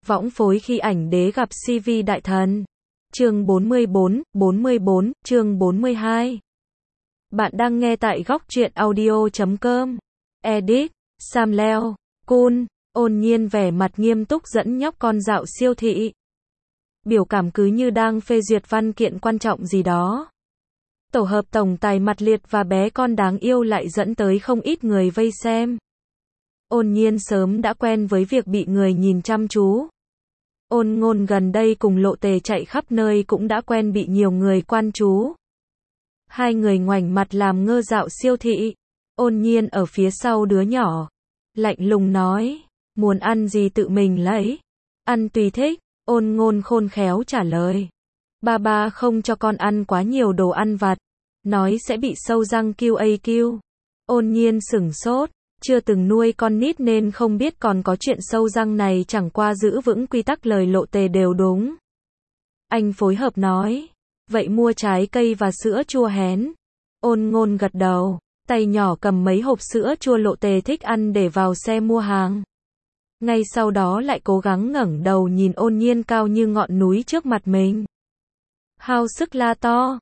Võng phối khi ảnh đế gặp CV đại thần. Chương 44, chương 42. Bạn đang nghe tại góc truyện audio.com. Edit, Sam Leo, Kun, Ôn Nhiên vẻ mặt nghiêm túc dẫn nhóc con dạo siêu thị. Biểu cảm cứ như đang phê duyệt văn kiện quan trọng gì đó. Tổ hợp tổng tài mặt liệt và bé con đáng yêu lại dẫn tới không ít người vây xem. Ôn Nhiên sớm đã quen với việc bị người nhìn chăm chú. Ôn Ngôn gần đây cùng Lộ Tề chạy khắp nơi cũng đã quen bị nhiều người quan chú. Hai người ngoảnh mặt làm ngơ dạo siêu thị. Ôn Nhiên ở phía sau đứa nhỏ, lạnh lùng nói, muốn ăn gì tự mình lấy, ăn tùy thích. Ôn Ngôn khôn khéo trả lời, ba không cho con ăn quá nhiều đồ ăn vặt, nói sẽ bị sâu răng QAQ. Ôn Nhiên sửng sốt, chưa từng nuôi con nít nên không biết còn có chuyện sâu răng này, chẳng qua giữ vững quy tắc lời Lộ Tề đều đúng. Anh phối hợp nói, vậy mua trái cây và sữa chua hén. Ôn Ngôn gật đầu, tay nhỏ cầm mấy hộp sữa chua Lộ Tề thích ăn để vào xe mua hàng. Ngay sau đó lại cố gắng ngẩng đầu nhìn Ôn Nhiên cao như ngọn núi trước mặt mình. Hao sức la to,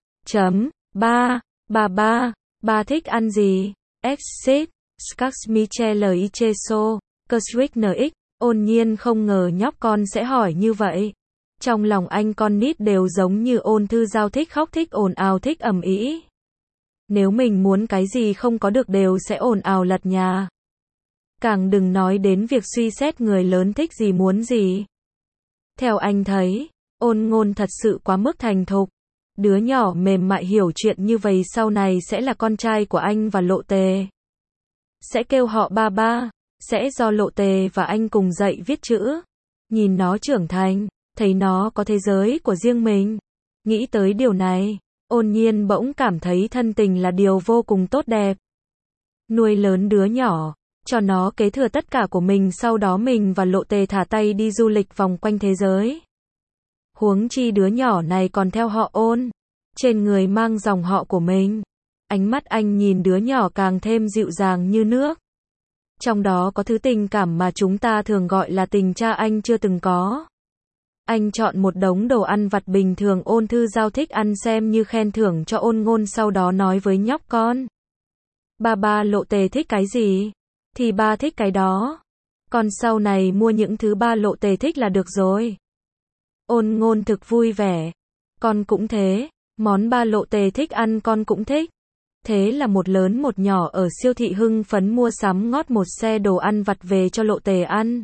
ba thích ăn gì? Exit, Skasmichelicheso, Kerswick. Ôn Nhiên không ngờ nhóc con sẽ hỏi như vậy. Trong lòng anh con nít đều giống như Ôn Thư Giao, thích khóc, thích ồn ào, thích ầm ĩ. Nếu mình muốn cái gì không có được đều sẽ ồn ào lật nhà. Càng đừng nói đến việc suy xét người lớn thích gì muốn gì. Theo anh thấy, Ôn Ngôn thật sự quá mức thành thục. Đứa nhỏ mềm mại hiểu chuyện như vậy sau này sẽ là con trai của anh và Lộ Tề. Sẽ kêu họ ba, sẽ do Lộ Tề và anh cùng dạy viết chữ. Nhìn nó trưởng thành, thấy nó có thế giới của riêng mình. Nghĩ tới điều này, Ôn Nhiên bỗng cảm thấy thân tình là điều vô cùng tốt đẹp. Nuôi lớn đứa nhỏ, cho nó kế thừa tất cả của mình, sau đó mình và Lộ Tề thả tay đi du lịch vòng quanh thế giới. Huống chi đứa nhỏ này còn theo họ Ôn, trên người mang dòng họ của mình. Ánh mắt anh nhìn đứa nhỏ càng thêm dịu dàng như nước. Trong đó có thứ tình cảm mà chúng ta thường gọi là tình cha anh chưa từng có. Anh chọn một đống đồ ăn vặt bình thường Ôn Thư Giao thích ăn xem như khen thưởng cho Ôn Ngôn, sau đó nói với nhóc con. Ba Lộ Tề thích cái gì? Thì ba thích cái đó. Con sau này mua những thứ ba Lộ Tề thích là được rồi. Ôn Ngôn thực vui vẻ. Con cũng thế, món ba Lộ Tề thích ăn con cũng thích. Thế là một lớn một nhỏ ở siêu thị hưng phấn mua sắm ngót một xe đồ ăn vặt về cho Lộ Tề ăn.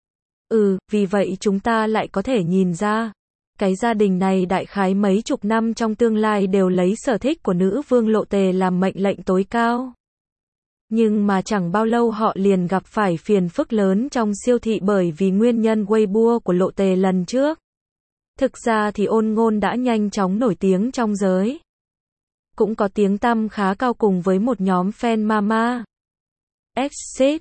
Vì vậy chúng ta lại có thể nhìn ra, cái gia đình này đại khái mấy chục năm trong tương lai đều lấy sở thích của nữ vương Lộ Tề làm mệnh lệnh tối cao. Nhưng mà chẳng bao lâu họ liền gặp phải phiền phức lớn trong siêu thị bởi vì nguyên nhân Weibo của Lộ Tề lần trước. Thực ra thì Ôn Ngôn đã nhanh chóng nổi tiếng trong giới. Cũng có tiếng tăm khá cao cùng với một nhóm fan mama. Exit,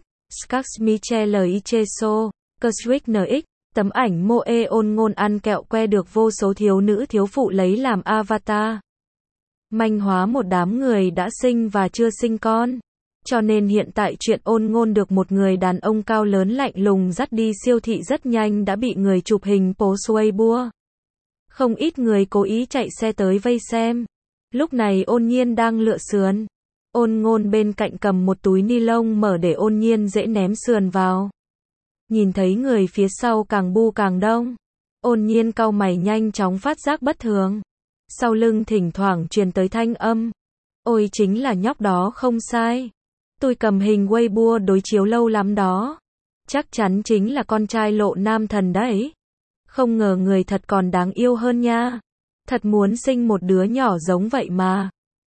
Skasmichelicheso, Kerswick. Tấm ảnh moe Ôn Ngôn ăn kẹo que được vô số thiếu nữ thiếu phụ lấy làm avatar. Manh hóa một đám người đã sinh và chưa sinh con. Cho nên hiện tại chuyện Ôn Ngôn được một người đàn ông cao lớn lạnh lùng dắt đi siêu thị rất nhanh đã bị người chụp hình post Weibo. Không ít người cố ý chạy xe tới vây xem. Lúc này Ôn Nhiên đang lựa sườn. Ôn Ngôn bên cạnh cầm một túi ni lông mở để Ôn Nhiên dễ ném sườn vào. Nhìn thấy người phía sau càng bu càng đông. Ôn Nhiên cau mày nhanh chóng phát giác bất thường. Sau lưng thỉnh thoảng truyền tới thanh âm. Ôi chính là nhóc đó không sai. Tôi cầm hình Weibo đối chiếu lâu lắm đó. Chắc chắn chính là con trai Lộ Nam Thần đấy. Không ngờ người thật còn đáng yêu hơn nha. Thật muốn sinh một đứa nhỏ giống vậy mà.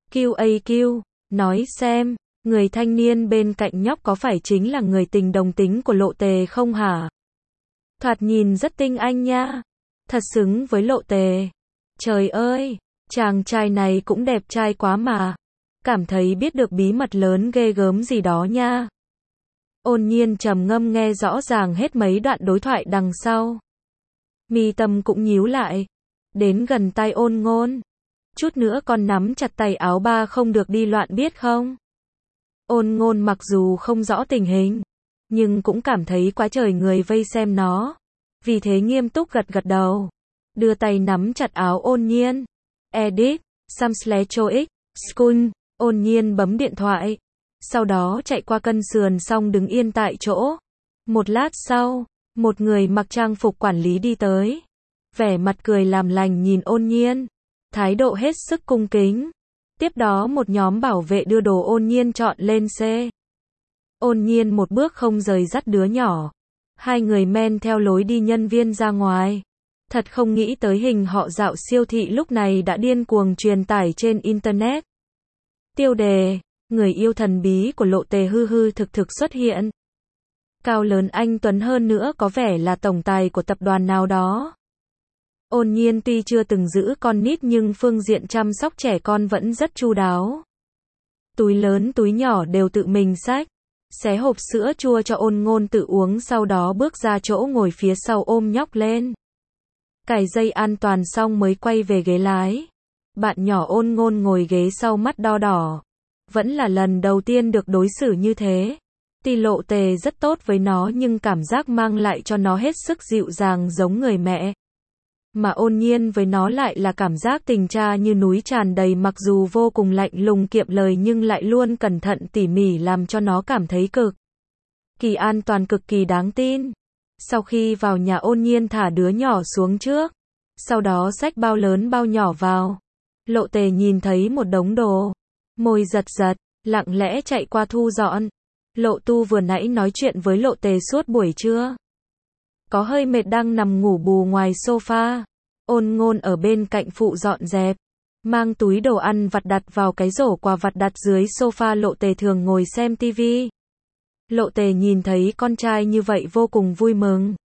QAQ, nói xem, người thanh niên bên cạnh nhóc có phải chính là người tình đồng tính của Lộ Tề không hả? Thoạt nhìn rất tinh anh nha. Thật xứng với Lộ Tề. Trời ơi, chàng trai này cũng đẹp trai quá mà. Cảm thấy biết được bí mật lớn ghê gớm gì đó nha. Ôn Nhiên trầm ngâm nghe rõ ràng hết mấy đoạn đối thoại đằng sau. Mi tâm cũng nhíu lại. Đến gần tay Ôn Ngôn. Chút nữa con nắm chặt tay áo ba không được đi loạn biết không? Ôn Ngôn mặc dù không rõ tình hình, nhưng cũng cảm thấy quá trời người vây xem nó. vì thế nghiêm túc gật gật đầu. Đưa tay nắm chặt áo Ôn Nhiên. Edit, Samslechoic, School, Ôn Nhiên bấm điện thoại. Sau đó chạy qua cân sườn xong đứng yên tại chỗ. Một lát sau, một người mặc trang phục quản lý đi tới. Vẻ mặt cười làm lành nhìn Ôn Nhiên. Thái độ hết sức cung kính. Tiếp đó một nhóm bảo vệ đưa đồ Ôn Nhiên chọn lên xe. Ôn Nhiên một bước không rời dắt đứa nhỏ. Hai người men theo lối đi nhân viên ra ngoài. Thật không nghĩ tới hình họ dạo siêu thị lúc này đã điên cuồng truyền tải trên Internet. Tiêu đề, người yêu thần bí của Lộ Tề hư hư thực thực xuất hiện. Cao lớn anh tuấn hơn nữa có vẻ là tổng tài của tập đoàn nào đó. Ôn Nhiên tuy chưa từng giữ con nít nhưng phương diện chăm sóc trẻ con vẫn rất chu đáo. Túi lớn túi nhỏ đều tự mình xách. Xé hộp sữa chua cho Ôn Ngôn tự uống sau đó bước ra chỗ ngồi phía sau ôm nhóc lên. Cài dây an toàn xong mới quay về ghế lái. Bạn nhỏ Ôn Ngôn ngồi ghế sau mắt đo đỏ. Vẫn là lần đầu tiên được đối xử như thế. Tuy Lộ Tề rất tốt với nó nhưng cảm giác mang lại cho nó hết sức dịu dàng giống người mẹ. Mà Ôn Nhiên với nó lại là cảm giác tình cha như núi tràn đầy, mặc dù vô cùng lạnh lùng kiệm lời nhưng lại luôn cẩn thận tỉ mỉ làm cho nó cảm thấy cực kỳ an toàn, cực kỳ đáng tin. Sau khi vào nhà, Ôn Nhiên thả đứa nhỏ xuống trước. Sau đó xách bao lớn bao nhỏ vào. Lộ Tề nhìn thấy một đống đồ. Môi giật giật, lặng lẽ chạy qua thu dọn. Lộ Tu vừa nãy nói chuyện với Lộ Tề suốt buổi trưa. Có hơi mệt đang nằm ngủ bù ngoài sofa. Ôn Ngôn ở bên cạnh phụ dọn dẹp. Mang túi đồ ăn vặt đặt vào cái rổ quà vặt đặt dưới sofa. Lộ Tề thường ngồi xem tivi. Lộ Tề nhìn thấy con trai như vậy vô cùng vui mừng.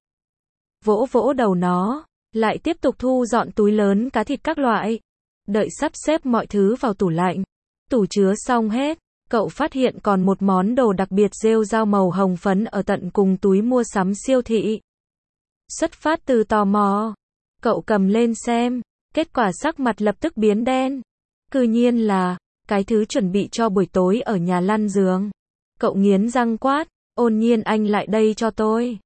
Vỗ vỗ đầu nó, lại tiếp tục thu dọn túi lớn cá thịt các loại. Đợi sắp xếp mọi thứ vào tủ lạnh. Tủ chứa xong hết, cậu phát hiện còn một món đồ đặc biệt rêu dao màu hồng phấn ở tận cùng túi mua sắm siêu thị. Xuất phát từ tò mò, cậu cầm lên xem, kết quả sắc mặt lập tức biến đen. Cư nhiên là cái thứ chuẩn bị cho buổi tối ở nhà lăn giường. Cậu nghiến răng quát, Ôn Nhiên anh lại đây cho tôi.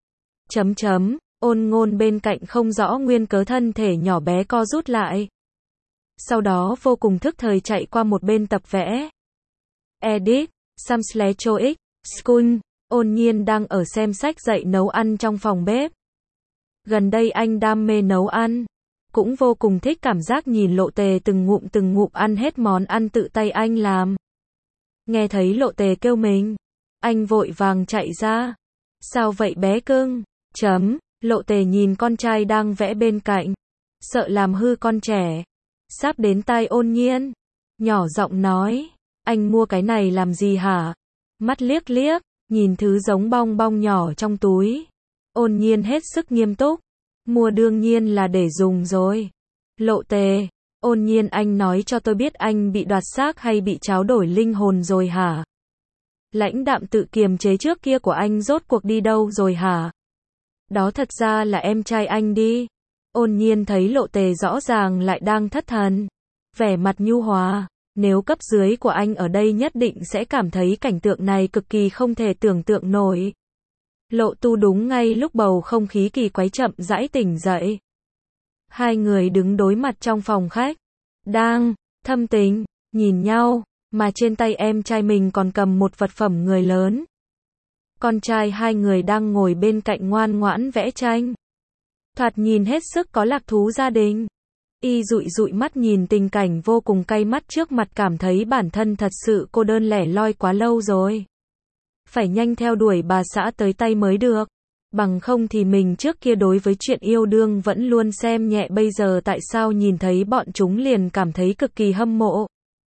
Ôn Ngôn bên cạnh không rõ nguyên cớ thân thể nhỏ bé co rút lại. Sau đó vô cùng thức thời chạy qua một bên tập vẽ. Edit, Samslechoic, School, Ôn Nhiên đang ở xem sách dạy nấu ăn trong phòng bếp. Gần đây anh đam mê nấu ăn. Cũng vô cùng thích cảm giác nhìn Lộ Tề từng ngụm ăn hết món ăn tự tay anh làm. Nghe thấy Lộ Tề kêu mình, anh vội vàng chạy ra. Sao vậy bé cưng? Lộ Tề nhìn con trai đang vẽ bên cạnh. Sợ làm hư con trẻ. Sắp đến tai Ôn Nhiên. Nhỏ giọng nói, anh mua cái này làm gì hả? Mắt liếc liếc, nhìn thứ giống bong bong nhỏ trong túi. Ôn Nhiên hết sức nghiêm túc. Mua đương nhiên là để dùng rồi. Lộ Tề, Ôn Nhiên anh nói cho tôi biết anh bị đoạt xác hay bị tráo đổi linh hồn rồi hả? Lãnh đạm tự kiềm chế trước kia của anh rốt cuộc đi đâu rồi hả? Đó thật ra là em trai anh đi. Ôn Nhiên thấy Lộ Tề rõ ràng lại đang thất thần. Vẻ mặt nhu hòa. Nếu cấp dưới của anh ở đây nhất định sẽ cảm thấy cảnh tượng này cực kỳ không thể tưởng tượng nổi. Lộ Tu đúng ngay lúc bầu không khí kỳ quái chậm rãi tỉnh dậy. Hai người đứng đối mặt trong phòng khách. Đang thâm tình nhìn nhau, mà trên tay em trai mình còn cầm một vật phẩm người lớn. Con trai hai người đang ngồi bên cạnh ngoan ngoãn vẽ tranh. Thoạt nhìn hết sức có lạc thú gia đình. Y dụi dụi mắt nhìn tình cảnh vô cùng cay mắt trước mặt, cảm thấy bản thân thật sự cô đơn lẻ loi quá lâu rồi. Phải nhanh theo đuổi bà xã tới tay mới được. Bằng không thì mình trước kia đối với chuyện yêu đương vẫn luôn xem nhẹ, bây giờ tại sao nhìn thấy bọn chúng liền cảm thấy cực kỳ hâm mộ.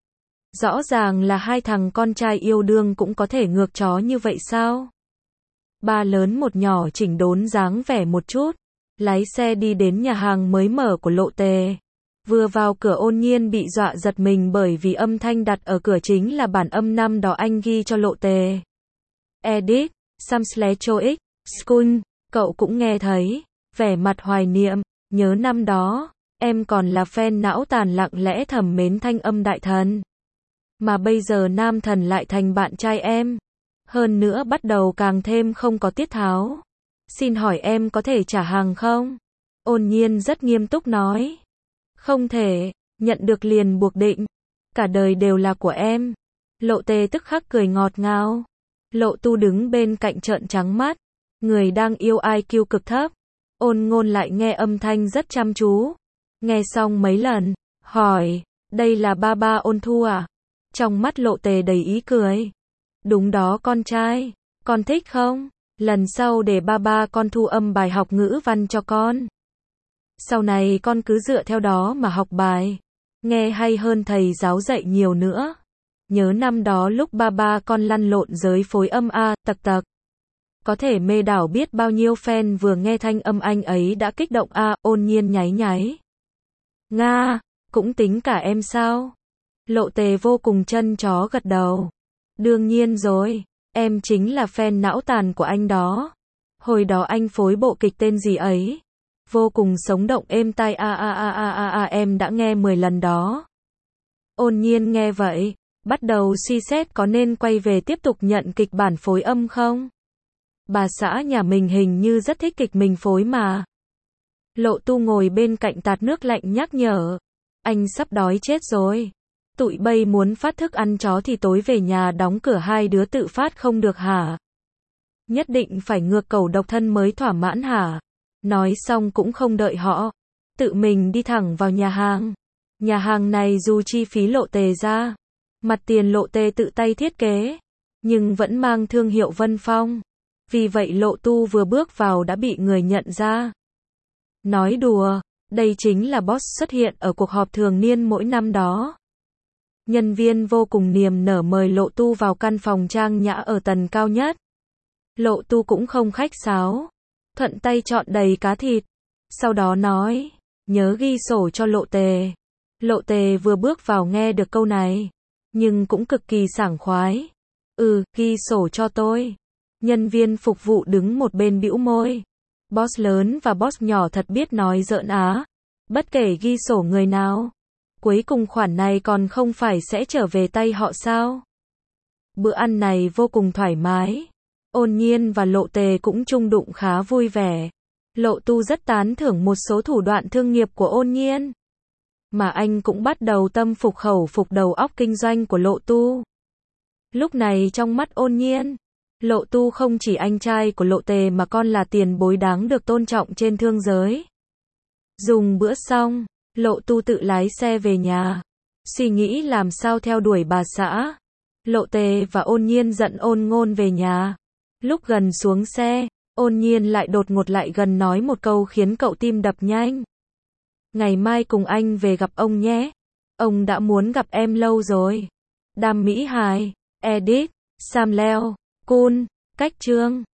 Rõ ràng là hai thằng con trai yêu đương cũng có thể ngược chó như vậy sao? Ba lớn một nhỏ chỉnh đốn dáng vẻ một chút. Lái xe đi đến nhà hàng mới mở của Lộ Tề. Vừa vào cửa Ôn Nhiên bị dọa giật mình bởi vì âm thanh đặt ở cửa chính là bản âm năm đó anh ghi cho Lộ Tề. Edit, Samslechoic, School, cậu cũng nghe thấy. Vẻ mặt hoài niệm, nhớ năm đó, em còn là fan não tàn lặng lẽ thầm mến thanh âm đại thần. Mà bây giờ nam thần lại thành bạn trai em. Hơn nữa bắt đầu càng thêm không có tiết tháo. Xin hỏi em có thể trả hàng không? Ôn nhiên rất nghiêm túc nói. Không thể, nhận được liền buộc định. Cả đời đều là của em. Lộ Tề tức khắc cười ngọt ngào. Lộ Tu đứng bên cạnh trợn trắng mắt. Người đang yêu IQ cực thấp. Ôn Ngôn lại nghe âm thanh rất chăm chú. Nghe xong mấy lần, hỏi, đây là ba ba Ôn Thu à? Trong mắt Lộ Tề đầy ý cười. Đúng đó con trai, con thích không? Lần sau để ba ba con thu âm bài học ngữ văn cho con. Sau này con cứ dựa theo đó mà học bài. Nghe hay hơn thầy giáo dạy nhiều nữa. Nhớ năm đó lúc ba ba con lăn lộn giới phối âm A, tặc tặc. Có thể mê đảo biết bao nhiêu fan vừa nghe thanh âm anh ấy đã kích động A, Ôn nhiên nháy nháy. Nga, cũng tính cả em sao? Lộ Tề vô cùng chân chó gật đầu. Đương nhiên rồi, em chính là fan não tàn của anh đó. Hồi đó anh phối bộ kịch tên gì ấy? Vô cùng sống động êm tai em đã nghe 10 lần đó. Ôn nhiên nghe vậy, bắt đầu suy xét có nên quay về tiếp tục nhận kịch bản phối âm không? Bà xã nhà mình hình như rất thích kịch mình phối mà. Lộ Tu ngồi bên cạnh tạt nước lạnh nhắc nhở. Anh sắp đói chết rồi. Tụi bay muốn phát thức ăn chó thì tối về nhà đóng cửa hai đứa tự phát không được hả? Nhất định phải ngược cầu độc thân mới thỏa mãn hả? Nói xong cũng không đợi họ. Tự mình đi thẳng vào nhà hàng. Nhà hàng này dù chi phí Lộ Tề ra. Mặt tiền Lộ Tề tự tay thiết kế. Nhưng vẫn mang thương hiệu Vân Phong. Vì vậy Lộ Tu vừa bước vào đã bị người nhận ra. Nói đùa, đây chính là boss xuất hiện ở cuộc họp thường niên mỗi năm đó. Nhân viên vô cùng niềm nở mời Lộ Tu vào căn phòng trang nhã ở tầng cao nhất. Lộ Tu cũng không khách sáo. Thuận tay chọn đầy cá thịt. Sau đó nói, nhớ ghi sổ cho Lộ Tề. Lộ Tề vừa bước vào nghe được câu này. Nhưng cũng cực kỳ sảng khoái. Ghi sổ cho tôi. Nhân viên phục vụ đứng một bên bĩu môi. Boss lớn và boss nhỏ thật biết nói giỡn á. Bất kể ghi sổ người nào. Cuối cùng khoản này còn không phải sẽ trở về tay họ sao? Bữa ăn này vô cùng thoải mái. Ôn nhiên và Lộ Tề cũng chung đụng khá vui vẻ. Lộ Tu rất tán thưởng một số thủ đoạn thương nghiệp của Ôn nhiên. Mà anh cũng bắt đầu tâm phục khẩu phục đầu óc kinh doanh của Lộ Tu. Lúc này trong mắt Ôn nhiên, Lộ Tu không chỉ anh trai của Lộ Tề mà còn là tiền bối đáng được tôn trọng trên thương giới. Dùng bữa xong, Lộ Tu tự lái xe về nhà. Suy nghĩ làm sao theo đuổi bà xã. Lộ Tề và Ôn nhiên dẫn Ôn Ngôn về nhà. Lúc gần xuống xe, Ôn nhiên lại đột ngột lại gần nói một câu khiến cậu tim đập nhanh. Ngày mai cùng anh về gặp ông nhé. Ông đã muốn gặp em lâu rồi. Đam Mỹ Hài, Edit, Sam Leo, Kun, Cách Trương.